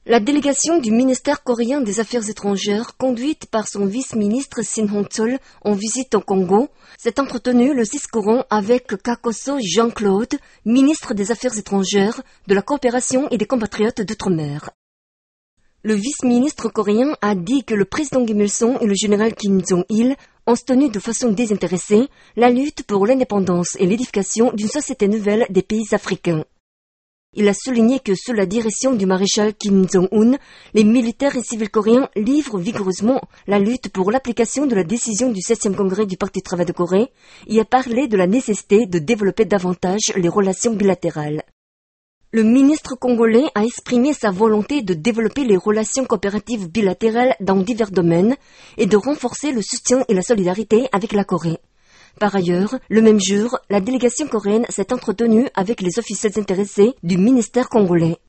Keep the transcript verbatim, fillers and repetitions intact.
La délégation du ministère coréen des Affaires étrangères, conduite par son vice-ministre Shin Hong-chol en visite au Congo, s'est entretenue le six courant avec Kakoso Jean-Claude, ministre des Affaires étrangères, de la coopération et des compatriotes d'outre-mer. Le vice-ministre coréen a dit que le président Kim Il-sung et le général Kim Jong-il ont soutenu de façon désintéressée la lutte pour l'indépendance et l'édification d'une société nouvelle des pays africains. Il a souligné que sous la direction du maréchal Kim Jong-un, les militaires et civils coréens livrent vigoureusement la lutte pour l'application de la décision du septième congrès du Parti du travail de Corée et a parlé de la nécessité de développer davantage les relations bilatérales. Le ministre congolais a exprimé sa volonté de développer les relations coopératives bilatérales dans divers domaines et de renforcer le soutien et la solidarité avec la Corée. Par ailleurs, le même jour, la délégation coréenne s'est entretenue avec les officiels intéressés du ministère congolais.